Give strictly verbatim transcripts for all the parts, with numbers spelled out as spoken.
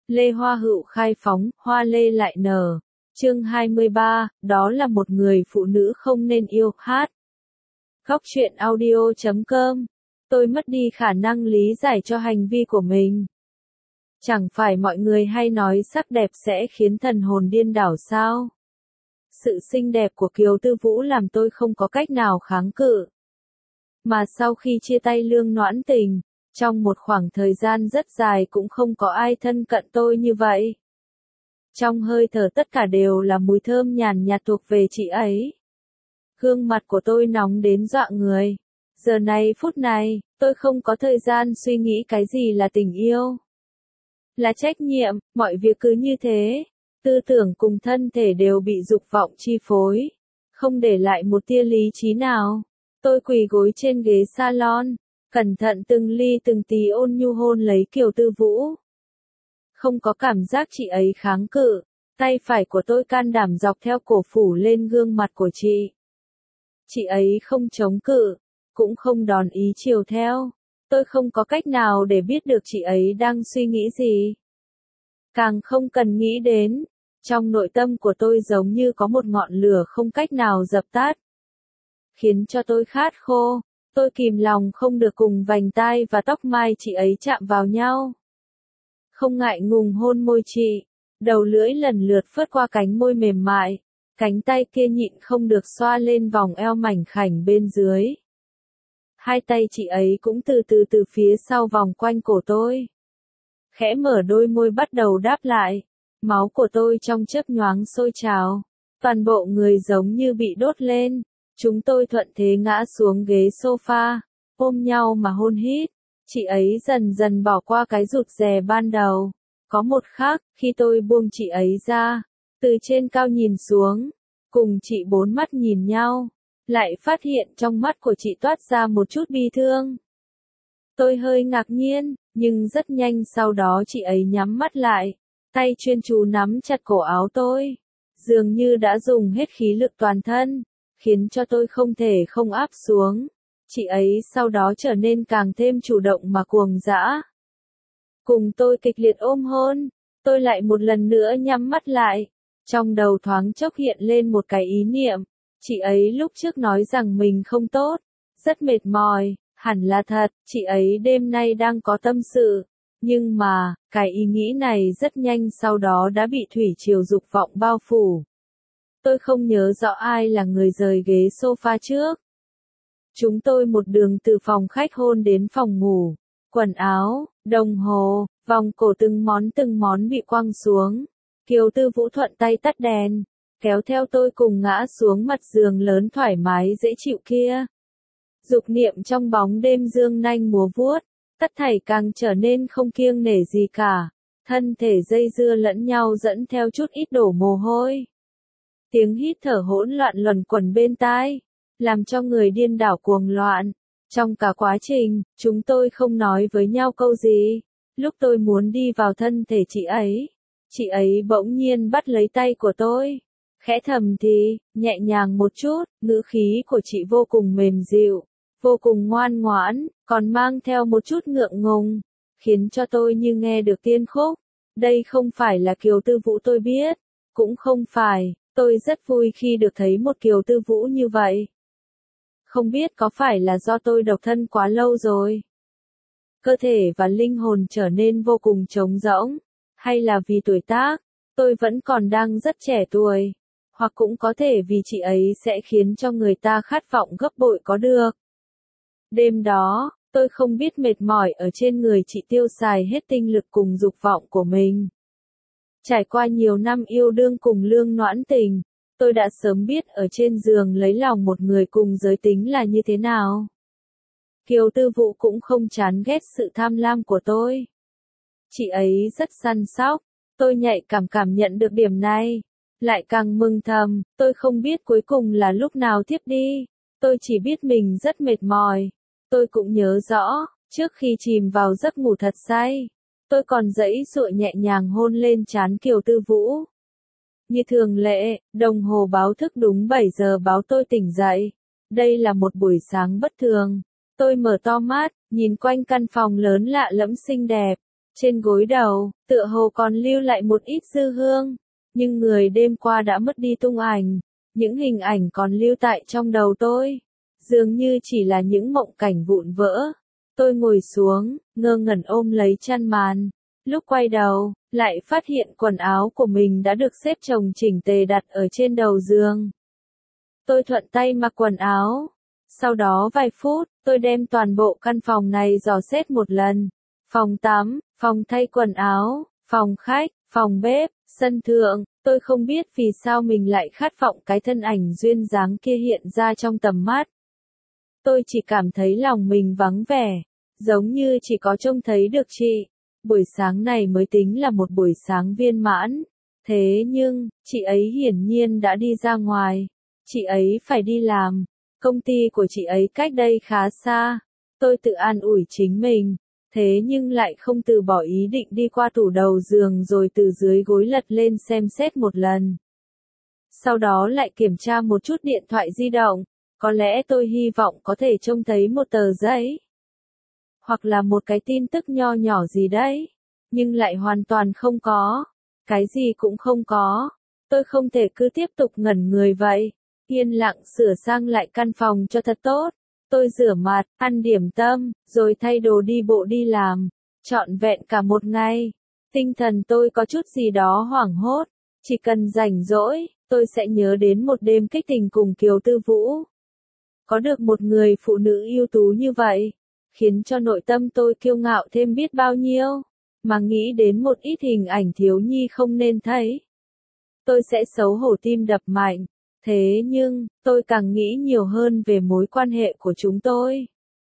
Lê Hoa Hựu khai phóng, hoa lê lại nở. Chương hai mươi ba, đó là một người phụ nữ không nên yêu, hát. Góc truyện audio chấm com. Tôi mất đi khả năng lý giải cho hành vi của mình. Chẳng phải mọi người hay nói sắc đẹp sẽ khiến thần hồn điên đảo sao? Sự xinh đẹp của Kiều Tư Vũ làm tôi không có cách nào kháng cự. Mà sau khi chia tay Lương Noãn Tình, trong một khoảng thời gian rất dài cũng không có ai thân cận tôi như vậy. Trong hơi thở tất cả đều là mùi thơm nhàn nhạt thuộc về chị ấy. Gương mặt của tôi nóng đến dọa người. Giờ này phút này, tôi không có thời gian suy nghĩ cái gì là tình yêu. Là trách nhiệm, mọi việc cứ như thế. Tư tưởng cùng thân thể đều bị dục vọng chi phối. Không để lại một tia lý trí nào. Tôi quỳ gối trên ghế salon, cẩn thận từng ly từng tí ôn nhu hôn lấy Kiều Tư Vũ. Không có cảm giác chị ấy kháng cự, tay phải của tôi can đảm dọc theo cổ phủ lên gương mặt của chị. Chị ấy không chống cự, cũng không đòn ý chiều theo. Tôi không có cách nào để biết được chị ấy đang suy nghĩ gì. Càng không cần nghĩ đến, trong nội tâm của tôi giống như có một ngọn lửa không cách nào dập tắt. Khiến cho tôi khát khô, tôi kìm lòng không được cùng vành tai và tóc mai chị ấy chạm vào nhau. Không ngại ngùng hôn môi chị, đầu lưỡi lần lượt phớt qua cánh môi mềm mại, cánh tay kia nhịn không được xoa lên vòng eo mảnh khảnh bên dưới. Hai tay chị ấy cũng từ từ từ phía sau vòng quanh cổ tôi. Khẽ mở đôi môi bắt đầu đáp lại, máu của tôi trong chớp nhoáng sôi trào, toàn bộ người giống như bị đốt lên. Chúng tôi thuận thế ngã xuống ghế sofa, ôm nhau mà hôn hít. Chị ấy dần dần bỏ qua cái rụt rè ban đầu. Có một khắc, khi tôi buông chị ấy ra, từ trên cao nhìn xuống, cùng chị bốn mắt nhìn nhau, lại phát hiện trong mắt của chị toát ra một chút bi thương. Tôi hơi ngạc nhiên, nhưng rất nhanh sau đó chị ấy nhắm mắt lại, tay chuyên chú nắm chặt cổ áo tôi, dường như đã dùng hết khí lực toàn thân, khiến cho tôi không thể không áp xuống. Chị ấy sau đó trở nên càng thêm chủ động mà cuồng dã. Cùng tôi kịch liệt ôm hôn, tôi lại một lần nữa nhắm mắt lại. Trong đầu thoáng chốc hiện lên một cái ý niệm, chị ấy lúc trước nói rằng mình không tốt, rất mệt mỏi, hẳn là thật, chị ấy đêm nay đang có tâm sự. Nhưng mà, cái ý nghĩ này rất nhanh sau đó đã bị thủy triều dục vọng bao phủ. Tôi không nhớ rõ ai là người rời ghế sofa trước. Chúng tôi một đường từ phòng khách hôn đến phòng ngủ. Quần áo, đồng hồ, vòng cổ từng món từng món bị quăng xuống. Kiều Tư Vũ thuận tay tắt đèn, kéo theo tôi cùng ngã xuống mặt giường lớn thoải mái dễ chịu kia. Dục niệm trong bóng đêm dương nanh múa vuốt, tất thảy càng trở nên không kiêng nể gì cả. Thân thể dây dưa lẫn nhau dẫn theo chút ít đổ mồ hôi. Tiếng hít thở hỗn loạn luẩn quẩn bên tai, làm cho người điên đảo cuồng loạn. Trong cả quá trình, chúng tôi không nói với nhau câu gì. Lúc tôi muốn đi vào thân thể chị ấy, chị ấy bỗng nhiên bắt lấy tay của tôi. Khẽ thầm thì, nhẹ nhàng một chút, ngữ khí của chị vô cùng mềm dịu, vô cùng ngoan ngoãn, còn mang theo một chút ngượng ngùng, khiến cho tôi như nghe được tiên khúc. Đây không phải là Kiều Tư Vũ tôi biết, cũng không phải. Tôi rất vui khi được thấy một Kiều Tư Vũ như vậy. Không biết có phải là do tôi độc thân quá lâu rồi. Cơ thể và linh hồn trở nên vô cùng trống rỗng. Hay là vì tuổi tác, tôi vẫn còn đang rất trẻ tuổi. Hoặc cũng có thể vì chị ấy sẽ khiến cho người ta khát vọng gấp bội có được. Đêm đó, tôi không biết mệt mỏi ở trên người chị tiêu xài hết tinh lực cùng dục vọng của mình. Trải qua nhiều năm yêu đương cùng Lương Noãn Tình, tôi đã sớm biết ở trên giường lấy lòng một người cùng giới tính là như thế nào. Kiều Tư Vũ cũng không chán ghét sự tham lam của tôi. Chị ấy rất săn sóc, tôi nhạy cảm cảm nhận được điểm này. Lại càng mừng thầm, tôi không biết cuối cùng là lúc nào thiếp đi. Tôi chỉ biết mình rất mệt mỏi. Tôi cũng nhớ rõ, trước khi chìm vào giấc ngủ thật say, tôi còn giãy giụa nhẹ nhàng hôn lên trán Kiều Tư Vũ. Như thường lệ, đồng hồ báo thức đúng bảy giờ báo tôi tỉnh dậy. Đây là một buổi sáng bất thường. Tôi mở to mắt, nhìn quanh căn phòng lớn lạ lẫm xinh đẹp. Trên gối đầu, tựa hồ còn lưu lại một ít dư hương, nhưng người đêm qua đã mất đi tung ảnh. Những hình ảnh còn lưu tại trong đầu tôi, dường như chỉ là những mộng cảnh vụn vỡ. Tôi ngồi xuống, ngơ ngẩn ôm lấy chăn màn. Lúc quay đầu, lại phát hiện quần áo của mình đã được xếp chồng chỉnh tề đặt ở trên đầu giường. Tôi thuận tay mặc quần áo. Sau đó vài phút, tôi đem toàn bộ căn phòng này dò xét một lần. Phòng tắm, phòng thay quần áo, phòng khách, phòng bếp, sân thượng. Tôi không biết vì sao mình lại khát vọng cái thân ảnh duyên dáng kia hiện ra trong tầm mắt. Tôi chỉ cảm thấy lòng mình vắng vẻ, giống như chỉ có trông thấy được chị. Buổi sáng này mới tính là một buổi sáng viên mãn. Thế nhưng, chị ấy hiển nhiên đã đi ra ngoài. Chị ấy phải đi làm. Công ty của chị ấy cách đây khá xa. Tôi tự an ủi chính mình. Thế nhưng lại không từ bỏ ý định đi qua tủ đầu giường rồi từ dưới gối lật lên xem xét một lần. Sau đó lại kiểm tra một chút điện thoại di động. Có lẽ tôi hy vọng có thể trông thấy một tờ giấy. Hoặc là một cái tin tức nho nhỏ gì đấy. Nhưng lại hoàn toàn không có. Cái gì cũng không có. Tôi không thể cứ tiếp tục ngẩn người vậy. Yên lặng sửa sang lại căn phòng cho thật tốt. Tôi rửa mặt, ăn điểm tâm, rồi thay đồ đi bộ đi làm. Trọn vẹn cả một ngày. Tinh thần tôi có chút gì đó hoảng hốt. Chỉ cần rảnh rỗi, tôi sẽ nhớ đến một đêm kích tình cùng Kiều Tư Vũ. Có được một người phụ nữ ưu tú như vậy, khiến cho nội tâm tôi kiêu ngạo thêm biết bao nhiêu. Mà nghĩ đến một ít hình ảnh thiếu nhi không nên thấy, tôi sẽ xấu hổ tim đập mạnh. Thế nhưng, tôi càng nghĩ nhiều hơn về mối quan hệ của chúng tôi.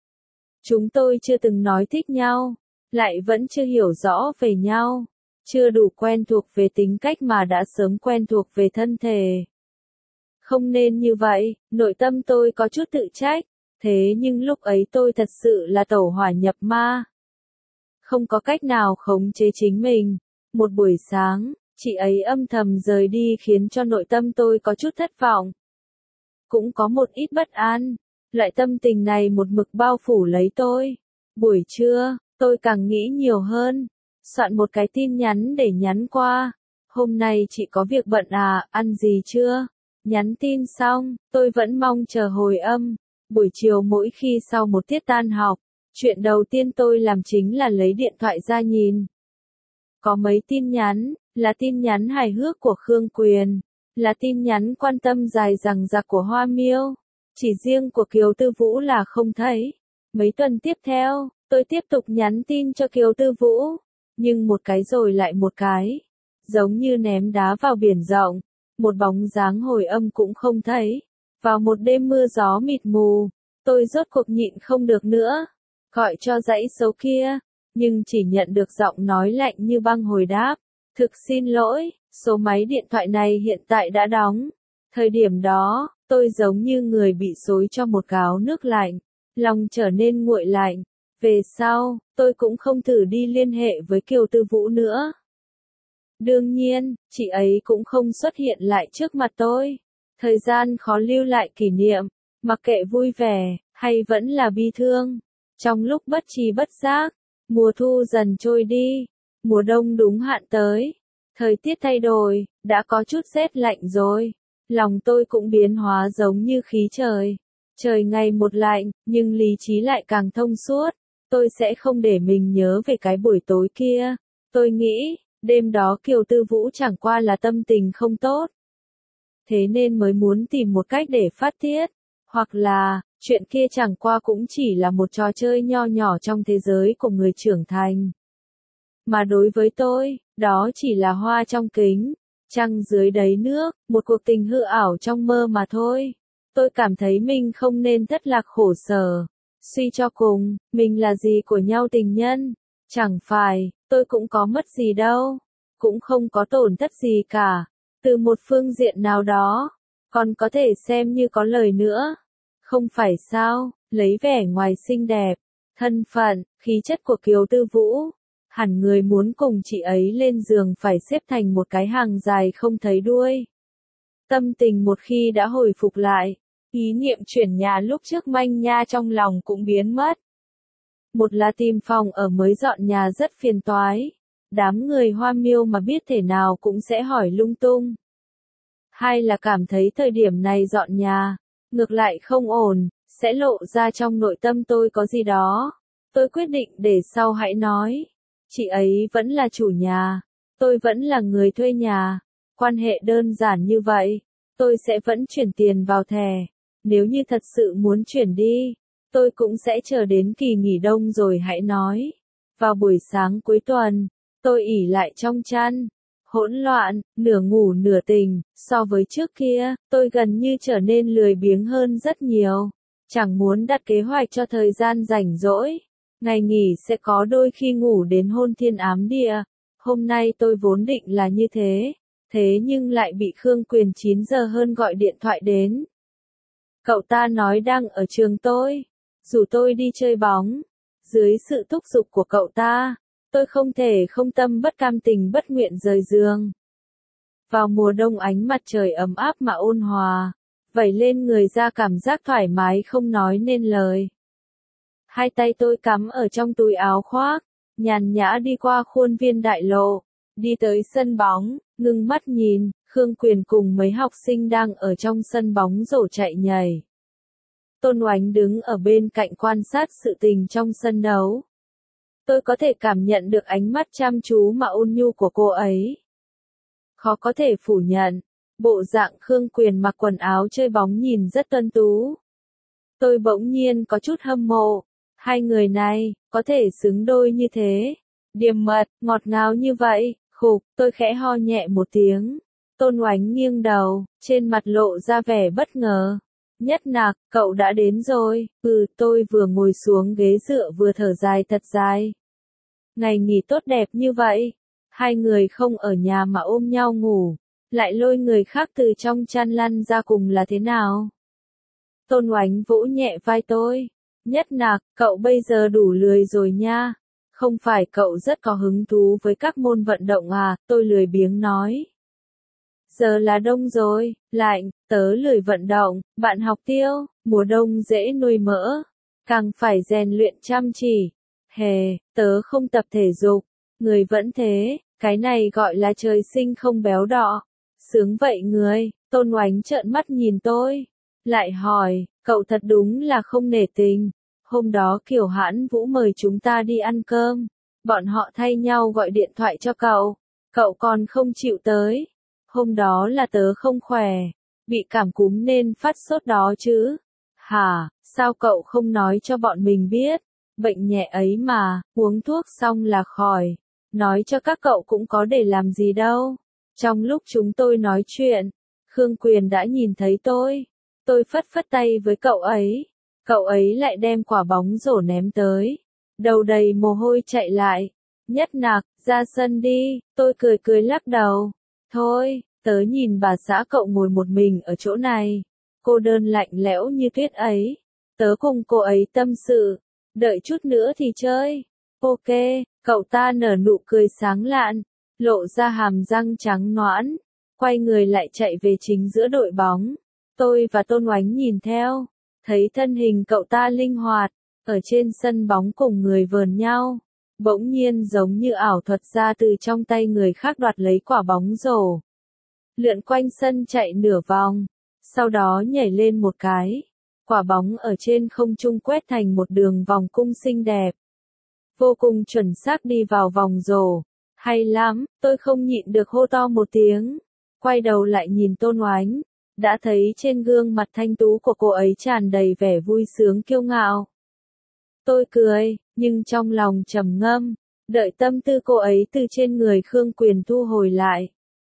Chúng tôi chưa từng nói thích nhau, lại vẫn chưa hiểu rõ về nhau, chưa đủ quen thuộc về tính cách mà đã sớm quen thuộc về thân thể. Không nên như vậy, nội tâm tôi có chút tự trách, thế nhưng lúc ấy tôi thật sự là tẩu hỏa nhập ma. Không có cách nào khống chế chính mình. Một buổi sáng, chị ấy âm thầm rời đi khiến cho nội tâm tôi có chút thất vọng. Cũng có một ít bất an. Loại tâm tình này một mực bao phủ lấy tôi. Buổi trưa, tôi càng nghĩ nhiều hơn. Soạn một cái tin nhắn để nhắn qua. Hôm nay chị có việc bận à, ăn gì chưa? Nhắn tin xong, tôi vẫn mong chờ hồi âm. Buổi chiều mỗi khi sau một tiết tan học, chuyện đầu tiên tôi làm chính là lấy điện thoại ra nhìn. Có mấy tin nhắn, là tin nhắn hài hước của Khương Quyền, là tin nhắn quan tâm dài dằng dặc của Hoa Miêu. Chỉ riêng của Kiều Tư Vũ là không thấy. Mấy tuần tiếp theo, tôi tiếp tục nhắn tin cho Kiều Tư Vũ, nhưng một cái rồi lại một cái, giống như ném đá vào biển rộng, một bóng dáng hồi âm cũng không thấy. Vào một đêm mưa gió mịt mù, tôi rốt cuộc nhịn không được nữa, gọi cho dãy số kia, nhưng chỉ nhận được giọng nói lạnh như băng hồi đáp. Thực xin lỗi, số máy điện thoại này hiện tại đã đóng. Thời điểm đó, tôi giống như người bị xối cho một gáo nước lạnh, lòng trở nên nguội lạnh. Về sau, tôi cũng không thử đi liên hệ với Kiều Tư Vũ nữa. Đương nhiên, chị ấy cũng không xuất hiện lại trước mặt tôi. Thời gian khó lưu lại kỷ niệm, mặc kệ vui vẻ, hay vẫn là bi thương. Trong lúc bất tri bất giác, mùa thu dần trôi đi, mùa đông đúng hạn tới. Thời tiết thay đổi, đã có chút rét lạnh rồi. Lòng tôi cũng biến hóa giống như khí trời. Trời ngày một lạnh, nhưng lý trí lại càng thông suốt. Tôi sẽ không để mình nhớ về cái buổi tối kia. Tôi nghĩ, đêm đó Kiều Tư Vũ chẳng qua là tâm tình không tốt. Thế nên mới muốn tìm một cách để phát tiết. Hoặc là, chuyện kia chẳng qua cũng chỉ là một trò chơi nho nhỏ trong thế giới của người trưởng thành. Mà đối với tôi, đó chỉ là hoa trong kính, trăng dưới đáy nước, một cuộc tình hư ảo trong mơ mà thôi. Tôi cảm thấy mình không nên thất lạc khổ sở. Suy cho cùng, mình là gì của nhau tình nhân? Chẳng phải, tôi cũng có mất gì đâu. Cũng không có tổn thất gì cả. Từ một phương diện nào đó, còn có thể xem như có lời nữa. Không phải sao, lấy vẻ ngoài xinh đẹp, thân phận, khí chất của Kiều Tư Vũ. Hẳn người muốn cùng chị ấy lên giường phải xếp thành một cái hàng dài không thấy đuôi. Tâm tình một khi đã hồi phục lại, ý niệm chuyển nhà lúc trước manh nha trong lòng cũng biến mất. Một là tìm phòng ở mới dọn nhà rất phiền toái. Đám người Hoa Miêu mà biết thể nào cũng sẽ hỏi lung tung. Hai là cảm thấy thời điểm này dọn nhà, ngược lại không ổn, sẽ lộ ra trong nội tâm tôi có gì đó. Tôi quyết định để sau hãy nói. Chị ấy vẫn là chủ nhà, tôi vẫn là người thuê nhà. Quan hệ đơn giản như vậy, tôi sẽ vẫn chuyển tiền vào thẻ. Nếu như thật sự muốn chuyển đi, tôi cũng sẽ chờ đến kỳ nghỉ đông rồi hãy nói. Vào buổi sáng cuối tuần, tôi ỉ lại trong chăn, hỗn loạn, nửa ngủ nửa tỉnh, so với trước kia, tôi gần như trở nên lười biếng hơn rất nhiều. Chẳng muốn đặt kế hoạch cho thời gian rảnh rỗi. Ngày nghỉ sẽ có đôi khi ngủ đến hôn thiên ám địa. Hôm nay tôi vốn định là như thế, thế nhưng lại bị Khương Quyền chín giờ hơn gọi điện thoại đến. Cậu ta nói đang ở trường tôi, rủ tôi đi chơi bóng. Dưới sự thúc giục của cậu ta, tôi không thể không tâm bất cam tình bất nguyện rời giường. Vào mùa đông ánh mặt trời ấm áp mà ôn hòa, vẩy lên người ra cảm giác thoải mái không nói nên lời. Hai tay tôi cắm ở trong túi áo khoác, nhàn nhã đi qua khuôn viên đại lộ, đi tới sân bóng, ngưng mắt nhìn, Khương Quyền cùng mấy học sinh đang ở trong sân bóng rổ chạy nhảy. Tôn Oánh đứng ở bên cạnh quan sát sự tình trong sân đấu. Tôi có thể cảm nhận được ánh mắt chăm chú mà ôn nhu của cô ấy. Khó có thể phủ nhận, bộ dạng Khương Quyền mặc quần áo chơi bóng nhìn rất tuấn tú. Tôi bỗng nhiên có chút hâm mộ, hai người này, có thể xứng đôi như thế. Điềm mật, ngọt ngào như vậy, khục, tôi khẽ ho nhẹ một tiếng. Tôn Oánh nghiêng đầu, trên mặt lộ ra vẻ bất ngờ. Nhất Nạc, cậu đã đến rồi, ừ, tôi vừa ngồi xuống ghế dựa vừa thở dài thật dài. Ngày nghỉ tốt đẹp như vậy, hai người không ở nhà mà ôm nhau ngủ, lại lôi người khác từ trong chăn lăn ra cùng là thế nào? Tôn Oánh vỗ nhẹ vai tôi. Nhất Nạc, cậu bây giờ đủ lười rồi nha. Không phải cậu rất có hứng thú với các môn vận động à, tôi lười biếng nói. Giờ là đông rồi, lạnh, tớ lười vận động, bạn học Tiêu, mùa đông dễ nuôi mỡ, càng phải rèn luyện chăm chỉ. Hề, tớ không tập thể dục, người vẫn thế, cái này gọi là trời sinh không béo đọ. Sướng vậy người, Tôn Oánh trợn mắt nhìn tôi, lại hỏi, cậu thật đúng là không nể tình. Hôm đó Kiều Hãn Vũ mời chúng ta đi ăn cơm, bọn họ thay nhau gọi điện thoại cho cậu, cậu còn không chịu tới. Hôm đó là tớ không khỏe, bị cảm cúm nên phát sốt đó chứ. Hả, sao cậu không nói cho bọn mình biết? Bệnh nhẹ ấy mà, uống thuốc xong là khỏi. Nói cho các cậu cũng có để làm gì đâu. Trong lúc chúng tôi nói chuyện, Khương Quyền đã nhìn thấy tôi. Tôi phất phất tay với cậu ấy. Cậu ấy lại đem quả bóng rổ ném tới. Đầu đầy mồ hôi chạy lại. Nhất Nạc, ra sân đi. Tôi cười cười lắc đầu. Thôi, tớ nhìn bà xã cậu ngồi một mình ở chỗ này. Cô đơn lạnh lẽo như tuyết ấy. Tớ cùng cô ấy tâm sự. Đợi chút nữa thì chơi. Ok, cậu ta nở nụ cười sáng lạn, lộ ra hàm răng trắng nõn, quay người lại chạy về chính giữa đội bóng. Tôi và Tôn Oánh nhìn theo, thấy thân hình cậu ta linh hoạt, ở trên sân bóng cùng người vờn nhau, bỗng nhiên giống như ảo thuật ra từ trong tay người khác đoạt lấy quả bóng rổ. Lượn quanh sân chạy nửa vòng, sau đó nhảy lên một cái. Quả bóng ở trên không trung quét thành một đường vòng cung xinh đẹp. Vô cùng chuẩn xác đi vào vòng rổ. Hay lắm, tôi không nhịn được hô to một tiếng. Quay đầu lại nhìn Tôn Oánh, đã thấy trên gương mặt thanh tú của cô ấy tràn đầy vẻ vui sướng kiêu ngạo. Tôi cười, nhưng trong lòng trầm ngâm, đợi tâm tư cô ấy từ trên người Khương Quyền thu hồi lại.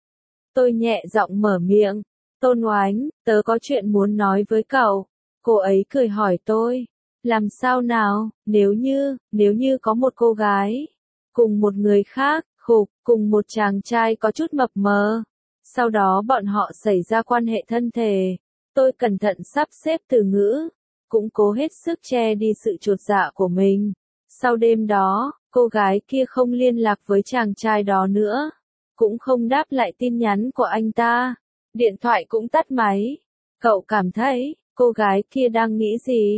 Tôi nhẹ giọng mở miệng, Tôn Oánh, tớ có chuyện muốn nói với cậu. Cô ấy cười hỏi tôi, làm sao nào, nếu như, nếu như có một cô gái, cùng một người khác, khục, cùng một chàng trai có chút mập mờ. Sau đó bọn họ xảy ra quan hệ thân thể. Tôi cẩn thận sắp xếp từ ngữ, cũng cố hết sức che đi sự chột dạ của mình. Sau đêm đó, cô gái kia không liên lạc với chàng trai đó nữa, cũng không đáp lại tin nhắn của anh ta, điện thoại cũng tắt máy. Cậu cảm thấy, cô gái kia đang nghĩ gì?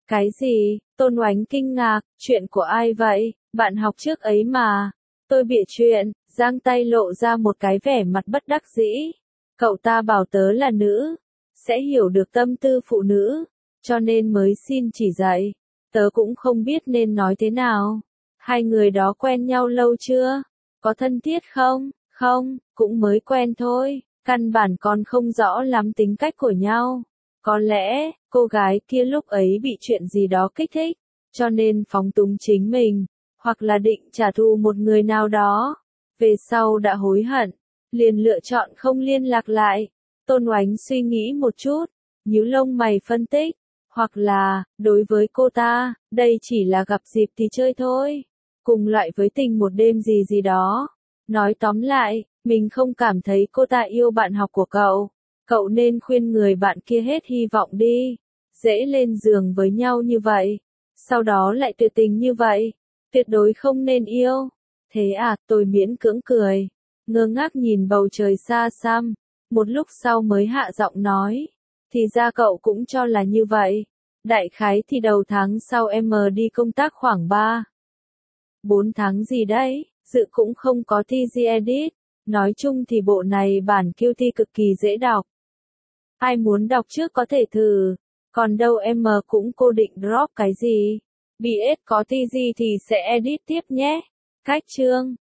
Cái gì? Tôn Oánh kinh ngạc, chuyện của ai vậy? Bạn học trước ấy mà. Tôi bịa chuyện, giang tay lộ ra một cái vẻ mặt bất đắc dĩ. Cậu ta bảo tớ là nữ, sẽ hiểu được tâm tư phụ nữ, cho nên mới xin chỉ dạy. Tớ cũng không biết nên nói thế nào. Hai người đó quen nhau lâu chưa? Có thân thiết không? Không, cũng mới quen thôi, căn bản còn không rõ lắm tính cách của nhau. Có lẽ, cô gái kia lúc ấy bị chuyện gì đó kích thích, cho nên phóng túng chính mình, hoặc là định trả thù một người nào đó. Về sau đã hối hận, liền lựa chọn không liên lạc lại. Tôn Oánh suy nghĩ một chút, nhíu lông mày phân tích, hoặc là, đối với cô ta, đây chỉ là gặp dịp thì chơi thôi. Cùng loại với tình một đêm gì gì đó. Nói tóm lại, mình không cảm thấy cô ta yêu bạn học của cậu. Cậu nên khuyên người bạn kia hết hy vọng đi. Dễ lên giường với nhau như vậy. Sau đó lại tuyệt tình như vậy. Tuyệt đối không nên yêu. Thế à, tôi miễn cưỡng cười. Ngơ ngác nhìn bầu trời xa xăm. Một lúc sau mới hạ giọng nói. Thì ra cậu cũng cho là như vậy. Đại khái thì đầu tháng sau em đi công tác khoảng ba bốn tháng gì đấy, dự cũng không có thi gì edit. Nói chung thì bộ này bản quy tê cực kỳ dễ đọc. Ai muốn đọc trước có thể thử. Còn đâu em cũng cố định drop cái gì. bê ét có thi gì thì sẽ edit tiếp nhé. Cách chương